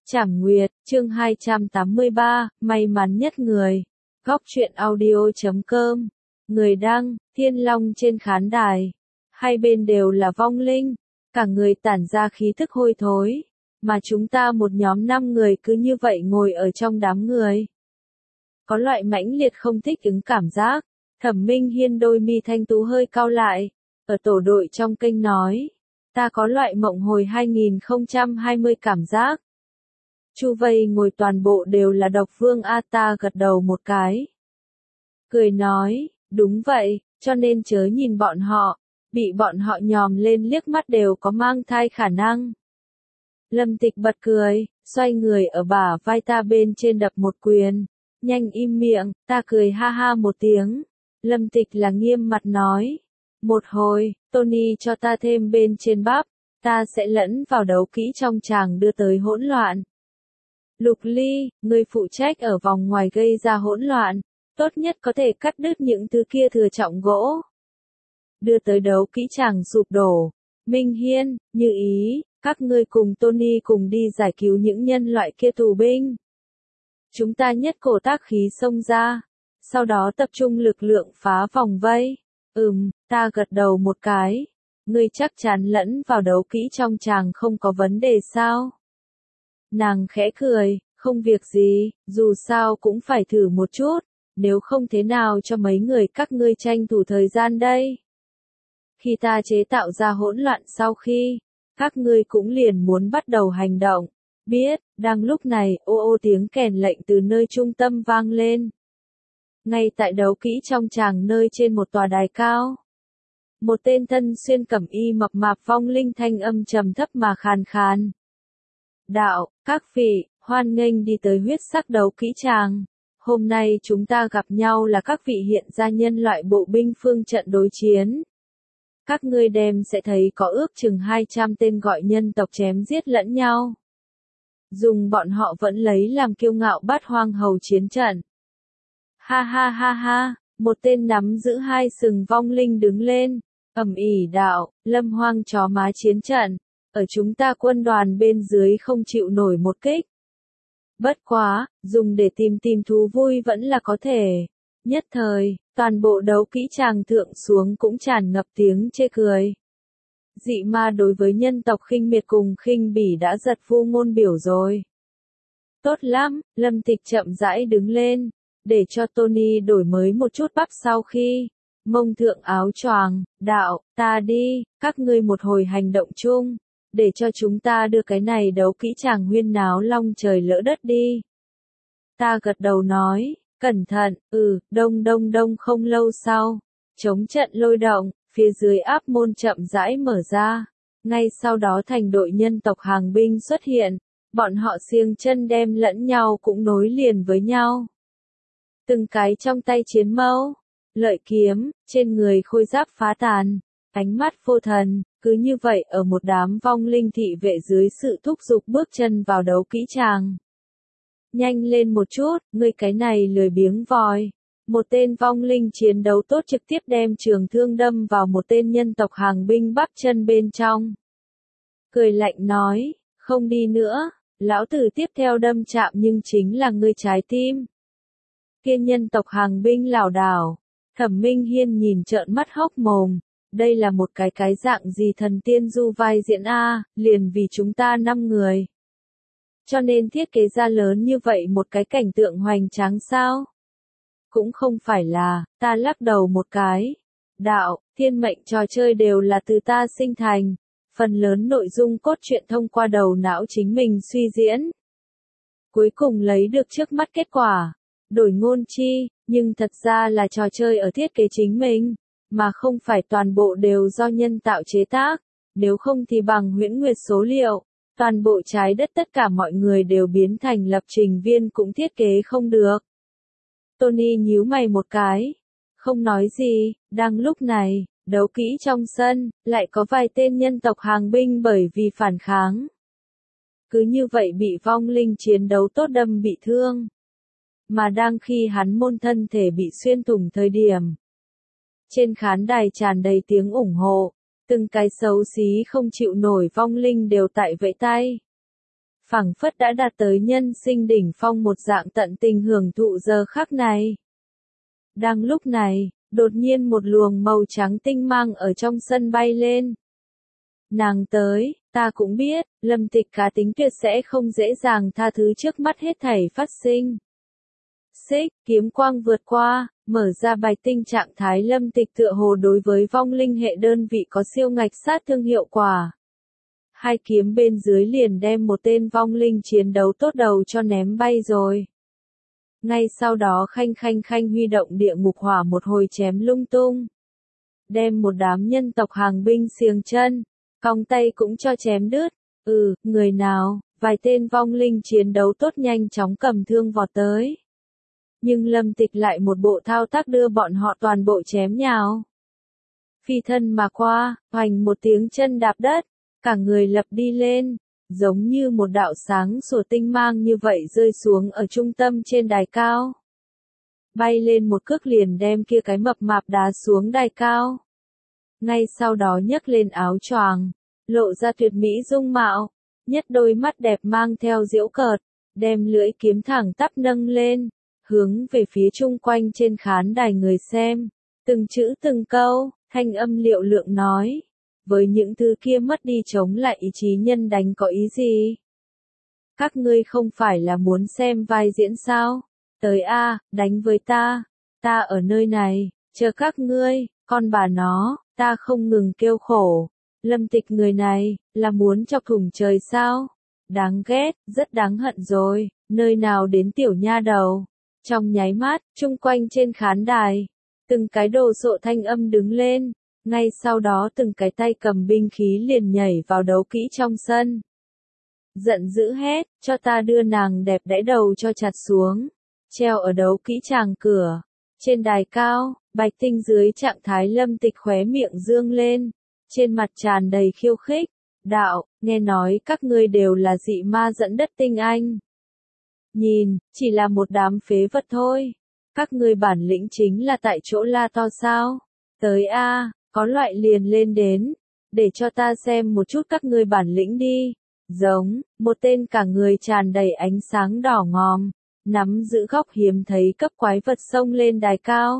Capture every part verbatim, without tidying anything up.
Trảm Nguyệt, chương hai trăm tám mươi ba, may mắn nhất người. Góc truyện audio chấm com. Người đăng, Thiên Long trên khán đài. Hai bên đều là vong linh, cả người tản ra khí thức hôi thối, mà chúng ta một nhóm năm người cứ như vậy ngồi ở trong đám người. Có loại mãnh liệt không thích ứng cảm giác. Thẩm Minh Hiên đôi mi thanh tú hơi cau lại, ở tổ đội trong kênh nói, ta có loại mộng hồi hai nghìn không trăm hai mươi cảm giác. Chu vây ngồi toàn bộ đều là độc vương A, ta gật đầu một cái. Cười nói, đúng vậy, cho nên chớ nhìn bọn họ, bị bọn họ nhòm lên liếc mắt đều có mang thai khả năng. Lâm Tịch bật cười, xoay người ở bả vai ta bên trên đập một quyền, nhanh im miệng, ta cười ha ha một tiếng. Lâm Tịch là nghiêm mặt nói, một hồi, Tony cho ta thêm bên trên bắp, ta sẽ lẫn vào đấu kỹ trong chàng đưa tới hỗn loạn. Lục Ly, người phụ trách ở vòng ngoài gây ra hỗn loạn, tốt nhất có thể cắt đứt những thứ kia thừa trọng gỗ. Đưa tới đấu kỹ chàng sụp đổ. Minh Hiên, như ý, các ngươi cùng Tony cùng đi giải cứu những nhân loại kia tù binh. Chúng ta nhất cổ tác khí xông ra, sau đó tập trung lực lượng phá vòng vây. Ừm, ta gật đầu một cái. Ngươi chắc chắn lẫn vào đấu kỹ trong chàng không có vấn đề sao? Nàng khẽ cười, không việc gì, dù sao cũng phải thử một chút, nếu không thế nào cho mấy người các ngươi tranh thủ thời gian đây. Khi ta chế tạo ra hỗn loạn sau khi, các ngươi cũng liền muốn bắt đầu hành động, biết, đang lúc này, ô ô tiếng kèn lệnh từ nơi trung tâm vang lên. Ngay tại đấu kỹ trong tràng nơi trên một tòa đài cao. Một tên thân xuyên cẩm y mập mạp vong linh thanh âm trầm thấp mà khàn khàn. Đạo, các vị, hoan nghênh đi tới huyết sắc đấu kỹ tràng. Hôm nay chúng ta gặp nhau là các vị hiện gia nhân loại bộ binh phương trận đối chiến. Các ngươi đem sẽ thấy có ước chừng hai trăm tên gọi nhân tộc chém giết lẫn nhau. Dùng bọn họ vẫn lấy làm kiêu ngạo bát hoang hầu chiến trận. Ha ha ha ha, một tên nắm giữ hai sừng vong linh đứng lên, ầm ỉ đạo, lâm hoang chó má chiến trận. Ở chúng ta quân đoàn bên dưới không chịu nổi một kích. Bất quá, dùng để tìm tìm thú vui vẫn là có thể. Nhất thời, toàn bộ đấu kỹ tràng thượng xuống cũng tràn ngập tiếng chê cười. Dị ma đối với nhân tộc khinh miệt cùng khinh bỉ đã giật vô ngôn biểu rồi. Tốt lắm, Lâm Tịch chậm rãi đứng lên, để cho Tony đổi mới một chút bắp sau khi mông thượng áo choàng, đạo, ta đi, các ngươi một hồi hành động chung. Để cho chúng ta đưa cái này đấu kỹ chàng huyên náo long trời lỡ đất đi. Ta gật đầu nói, cẩn thận, ừ, đông đông đông không lâu sau. Chống trận lôi động, phía dưới áp môn chậm rãi mở ra. Ngay sau đó thành đội nhân tộc hàng binh xuất hiện. Bọn họ xiềng chân đem lẫn nhau cũng nối liền với nhau. Từng cái trong tay chiến mâu, lợi kiếm, trên người khôi giáp phá tàn, ánh mắt vô thần. Cứ như vậy ở một đám vong linh thị vệ dưới sự thúc giục bước chân vào đấu kỹ tràng. Nhanh lên một chút, ngươi cái này lười biếng voi. Một tên vong linh chiến đấu tốt trực tiếp đem trường thương đâm vào một tên nhân tộc hàng binh bắp chân bên trong. Cười lạnh nói, không đi nữa, lão tử tiếp theo đâm chạm nhưng chính là ngươi trái tim. Kia nhân tộc hàng binh lảo đảo, Thẩm Minh Hiên nhìn trợn mắt hốc mồm. Đây là một cái cái dạng gì thần tiên du vai diễn a, liền vì chúng ta năm người. Cho nên thiết kế ra lớn như vậy một cái cảnh tượng hoành tráng sao? Cũng không phải là, ta lắc đầu một cái. Đạo, thiên mệnh trò chơi đều là từ ta sinh thành. Phần lớn nội dung cốt truyện thông qua đầu não chính mình suy diễn. Cuối cùng lấy được trước mắt kết quả. Đổi ngôn chi, nhưng thật ra là trò chơi ở thiết kế chính mình. Mà không phải toàn bộ đều do nhân tạo chế tác, nếu không thì bằng huyễn nguyệt số liệu, toàn bộ trái đất tất cả mọi người đều biến thành lập trình viên cũng thiết kế không được. Tony nhíu mày một cái, không nói gì, đang lúc này, đấu kỹ trong sân, lại có vài tên nhân tộc hàng binh bởi vì phản kháng. Cứ như vậy bị vong linh chiến đấu tốt đâm bị thương. Mà đang khi hắn môn thân thể bị xuyên thủng thời điểm. Trên khán đài tràn đầy tiếng ủng hộ, từng cái xấu xí không chịu nổi vong linh đều tại vẫy tay. phảng phất đã đạt tới nhân sinh đỉnh phong một dạng tận tình hưởng thụ giờ khắc này. Đang lúc này, đột nhiên một luồng màu trắng tinh mang ở trong sân bay lên. Nàng tới, ta cũng biết, Lâm Tịch cá tính tuyệt sẽ không dễ dàng tha thứ trước mắt hết thảy phát sinh. Xích, kiếm quang vượt qua, mở ra bài tinh trạng thái Lâm Tịch tựa hồ đối với vong linh hệ đơn vị có siêu ngạch sát thương hiệu quả. Hai kiếm bên dưới liền đem một tên vong linh chiến đấu tốt đầu cho ném bay rồi. Ngay sau đó khanh khanh khanh huy động địa ngục hỏa một hồi chém lung tung. Đem một đám nhân tộc hàng binh xiềng chân, cong tay cũng cho chém đứt. Ừ, người nào, vài tên vong linh chiến đấu tốt nhanh chóng cầm thương vọt tới. Nhưng Lâm Tịch lại một bộ thao tác đưa bọn họ toàn bộ chém nhào. Phi thân mà qua, hoành một tiếng chân đạp đất, cả người lập đi lên, giống như một đạo sáng sủa tinh mang như vậy rơi xuống ở trung tâm trên đài cao. Bay lên một cước liền đem kia cái mập mạp đá xuống đài cao. Ngay sau đó nhấc lên áo choàng, lộ ra tuyệt mỹ dung mạo, nhất đôi mắt đẹp mang theo giễu cợt, đem lưỡi kiếm thẳng tắp nâng lên, hướng về phía chung quanh trên khán đài người xem, từng chữ từng câu, thanh âm liệu lượng nói, với những thứ kia mất đi chống lại ý chí nhân đánh có ý gì? Các ngươi không phải là muốn xem vai diễn sao? Tới a, đánh với ta, ta ở nơi này, chờ các ngươi, con bà nó, ta không ngừng kêu khổ. Lâm Tịch người này, là muốn chọc thủng trời sao? Đáng ghét, rất đáng hận rồi, nơi nào đến tiểu nha đầu. Trong nháy mắt, chung quanh trên khán đài, từng cái đồ sộ thanh âm đứng lên, ngay sau đó từng cái tay cầm binh khí liền nhảy vào đấu kỹ trong sân. Giận dữ hét, cho ta đưa nàng đẹp đẽ đầu cho chặt xuống, treo ở đấu kỹ tràng cửa. Trên đài cao, Bạch Tinh dưới trạng thái Lâm Tịch khóe miệng dương lên, trên mặt tràn đầy khiêu khích, đạo, nghe nói các ngươi đều là dị ma dẫn đất tinh anh. Nhìn, chỉ là một đám phế vật thôi. Các ngươi bản lĩnh chính là tại chỗ la to sao? Tới a, có loại liền lên đến, để cho ta xem một chút các ngươi bản lĩnh đi. Giống, một tên cả người tràn đầy ánh sáng đỏ ngòm, nắm giữ góc hiếm thấy cấp quái vật xông lên đài cao.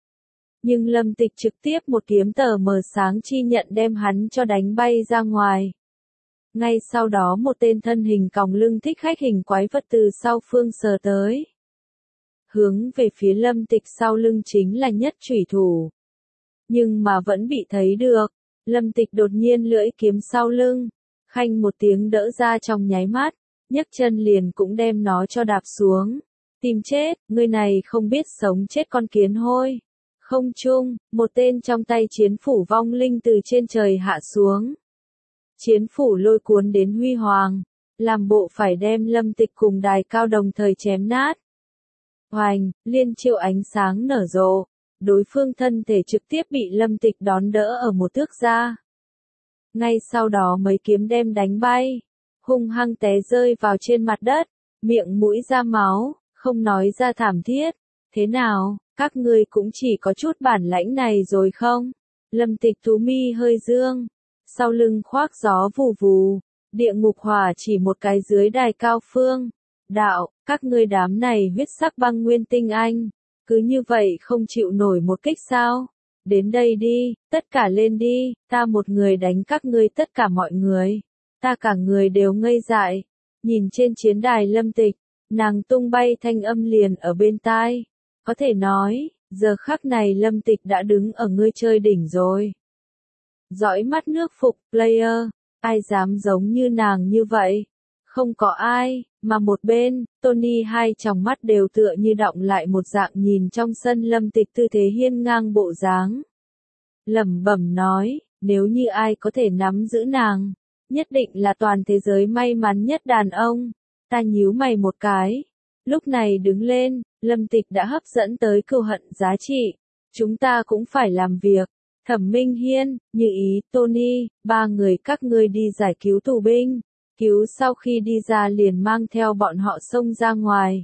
Nhưng Lâm Tịch trực tiếp một kiếm tờ mờ sáng chi nhận đem hắn cho đánh bay ra ngoài. Ngay sau đó một tên thân hình còng lưng thích khách hình quái vật từ sau phương sờ tới. Hướng về phía Lâm Tịch sau lưng chính là nhất chủy thủ. Nhưng mà vẫn bị thấy được, Lâm Tịch đột nhiên lưỡi kiếm sau lưng, khanh một tiếng đỡ ra trong nháy mắt, nhấc chân liền cũng đem nó cho đạp xuống. Tìm chết, người này không biết sống chết con kiến hôi. Không chung, một tên trong tay chiến phủ vong linh từ trên trời hạ xuống. Chiến phủ lôi cuốn đến huy hoàng, làm bộ phải đem Lâm Tịch cùng đài cao đồng thời chém nát. Hoành, liên chiêu ánh sáng nở rộ, đối phương thân thể trực tiếp bị Lâm Tịch đón đỡ ở một thước ra. Ngay sau đó mấy kiếm đem đánh bay, hung hăng té rơi vào trên mặt đất, miệng mũi ra máu, không nói ra thảm thiết. Thế nào, các ngươi cũng chỉ có chút bản lãnh này rồi không? Lâm Tịch tú mi hơi dương, sau lưng khoác gió vù vù, địa ngục hỏa chỉ một cái dưới đài cao phương. Đạo, các ngươi đám này huyết sắc băng nguyên tinh anh, cứ như vậy không chịu nổi một kích sao? Đến đây đi, tất cả lên đi, ta một người đánh các ngươi tất cả mọi người. Ta cả người đều ngây dại, nhìn trên chiến đài Lâm Tịch, nàng tung bay thanh âm liền ở bên tai. Có thể nói, giờ khắc này Lâm Tịch đã đứng ở ngươi chơi đỉnh rồi. Dõi mắt nước phục, player, ai dám giống như nàng như vậy? Không có ai, mà một bên, Tony hai tròng mắt đều tựa như đọng lại một dạng nhìn trong sân Lâm Tịch tư thế hiên ngang bộ dáng. Lẩm bẩm nói, nếu như ai có thể nắm giữ nàng, nhất định là toàn thế giới may mắn nhất đàn ông. Ta nhíu mày một cái. Lúc này đứng lên, Lâm Tịch đã hấp dẫn tới cừu hận giá trị. Chúng ta cũng phải làm việc. Thẩm Minh Hiên, Như Ý, Tony, ba người các ngươi đi giải cứu tù binh. Cứu sau khi đi ra liền mang theo bọn họ xông ra ngoài.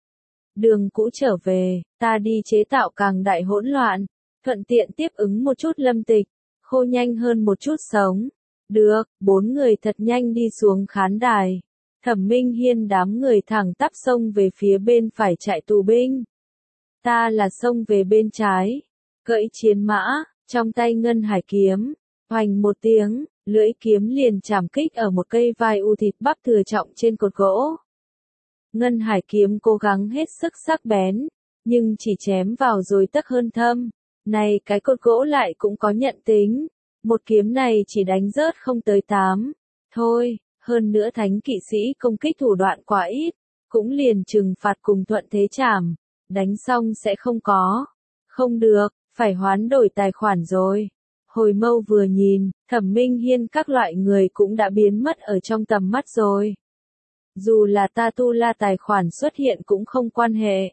Đường cũ trở về, ta đi chế tạo càng đại hỗn loạn. Thuận tiện tiếp ứng một chút Lâm Tịch. Khô nhanh hơn một chút sống. Được, bốn người thật nhanh đi xuống khán đài. Thẩm Minh Hiên đám người thẳng tắp xông về phía bên phải trại tù binh. Ta là xông về bên trái, cưỡi chiến mã, trong tay ngân hải kiếm, hoành một tiếng, lưỡi kiếm liền chạm kích ở một cây vai u thịt bắp thừa trọng trên cột gỗ. Ngân hải kiếm cố gắng hết sức sắc bén, nhưng chỉ chém vào rồi tấc hơn thâm. Này cái cột gỗ lại cũng có nhận tính, một kiếm này chỉ đánh rớt không tới tám. Thôi, hơn nữa thánh kỵ sĩ công kích thủ đoạn quá ít, cũng liền trừng phạt cùng thuận thế chảm, đánh xong sẽ không có. Không được, phải hoán đổi tài khoản rồi. Hồi Mâu vừa nhìn, Thẩm Minh Hiên các loại người cũng đã biến mất ở trong tầm mắt rồi. Dù là ta tu la tài khoản xuất hiện cũng không quan hệ.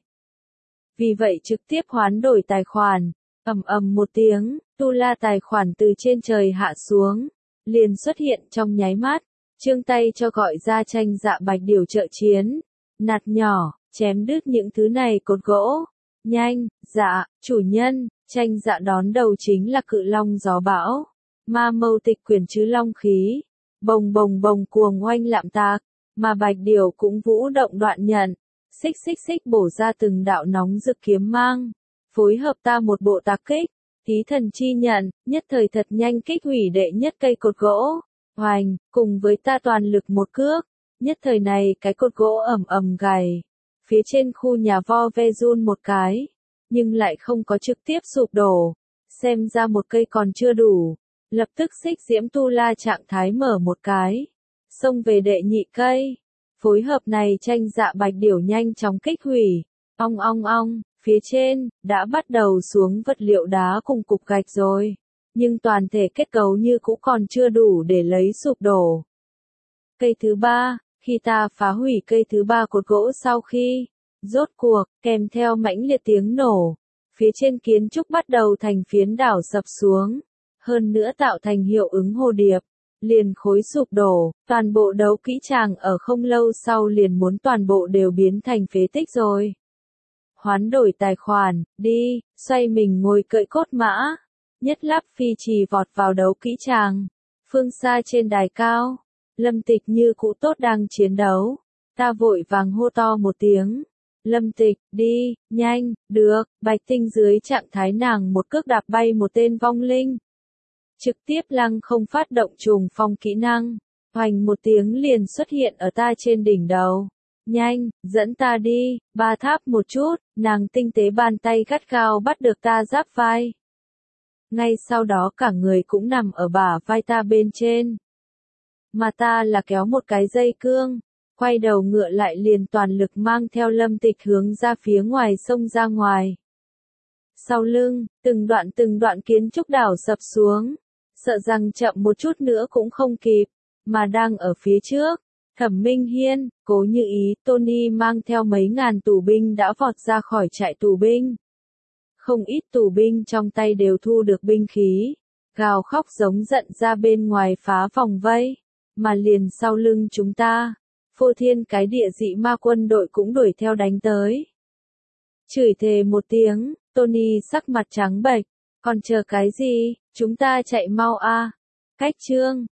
Vì vậy trực tiếp hoán đổi tài khoản, ầm ầm một tiếng, tu la tài khoản từ trên trời hạ xuống, liền xuất hiện trong nháy mắt, chương tay cho gọi ra Tranh Dạ Bạch Điểu trợ chiến, nạt nhỏ, chém đứt những thứ này cột gỗ. Nhanh, dạ, chủ nhân, Tranh Dạ đón đầu chính là cự long gió bão, ma mâu tịch quyền chứ long khí, bồng bồng bồng cuồng oanh lạm tạc, mà Bạch Điểu cũng vũ động đoạn nhận, xích xích xích bổ ra từng đạo nóng rực kiếm mang, phối hợp ta một bộ tạc kích, thí thần chi nhận, nhất thời thật nhanh kích hủy đệ nhất cây cột gỗ, hoành, cùng với ta toàn lực một cước, nhất thời này cái cột gỗ ầm ầm gầy, phía trên khu nhà vo ve run một cái, nhưng lại không có trực tiếp sụp đổ, xem ra một cây còn chưa đủ, lập tức xích diễm tu la trạng thái mở một cái, xông về đệ nhị cây, phối hợp này Tranh Dạ Bạch Điểu nhanh chóng kích hủy, ong ong ong, phía trên, đã bắt đầu xuống vật liệu đá cùng cục gạch rồi, nhưng toàn thể kết cấu như cũ còn chưa đủ để lấy sụp đổ. Cây thứ ba, khi ta phá hủy cây thứ ba cột gỗ sau khi, rốt cuộc, kèm theo mãnh liệt tiếng nổ, phía trên kiến trúc bắt đầu thành phiến đảo sập xuống, hơn nữa tạo thành hiệu ứng hồ điệp, liền khối sụp đổ, toàn bộ đấu kỹ tràng ở không lâu sau liền muốn toàn bộ đều biến thành phế tích rồi. Hoán đổi tài khoản, đi, xoay mình ngồi cưỡi cốt mã, nhất lắp phi trì vọt vào đấu kỹ tràng, phương xa trên đài cao, Lâm Tịch như cũ tốt đang chiến đấu, ta vội vàng hô to một tiếng. Lâm Tịch, đi, nhanh, được, Bạch Tinh dưới trạng thái nàng một cước đạp bay một tên vong linh. Trực tiếp lăng không phát động trùng phong kỹ năng, hoành một tiếng liền xuất hiện ở ta trên đỉnh đầu. Nhanh, dẫn ta đi, ba tháp một chút, nàng tinh tế bàn tay gắt gao bắt được ta giáp vai. Ngay sau đó cả người cũng nằm ở bả vai ta bên trên. Mà ta là kéo một cái dây cương, quay đầu ngựa lại liền toàn lực mang theo Lâm Tịch hướng ra phía ngoài sông ra ngoài. Sau lưng, từng đoạn từng đoạn kiến trúc đảo sập xuống, sợ rằng chậm một chút nữa cũng không kịp, mà đang ở phía trước. Thẩm Minh Hiên, Cố Như Ý, Tony mang theo mấy ngàn tù binh đã vọt ra khỏi trại tù binh. Không ít tù binh trong tay đều thu được binh khí, gào khóc giống giận ra bên ngoài phá vòng vây, mà liền sau lưng chúng ta, phô thiên cái địa dị ma quân đội cũng đuổi theo đánh tới. Chửi thề một tiếng, Tony sắc mặt trắng bệch, còn chờ cái gì, chúng ta chạy mau a. Cách chương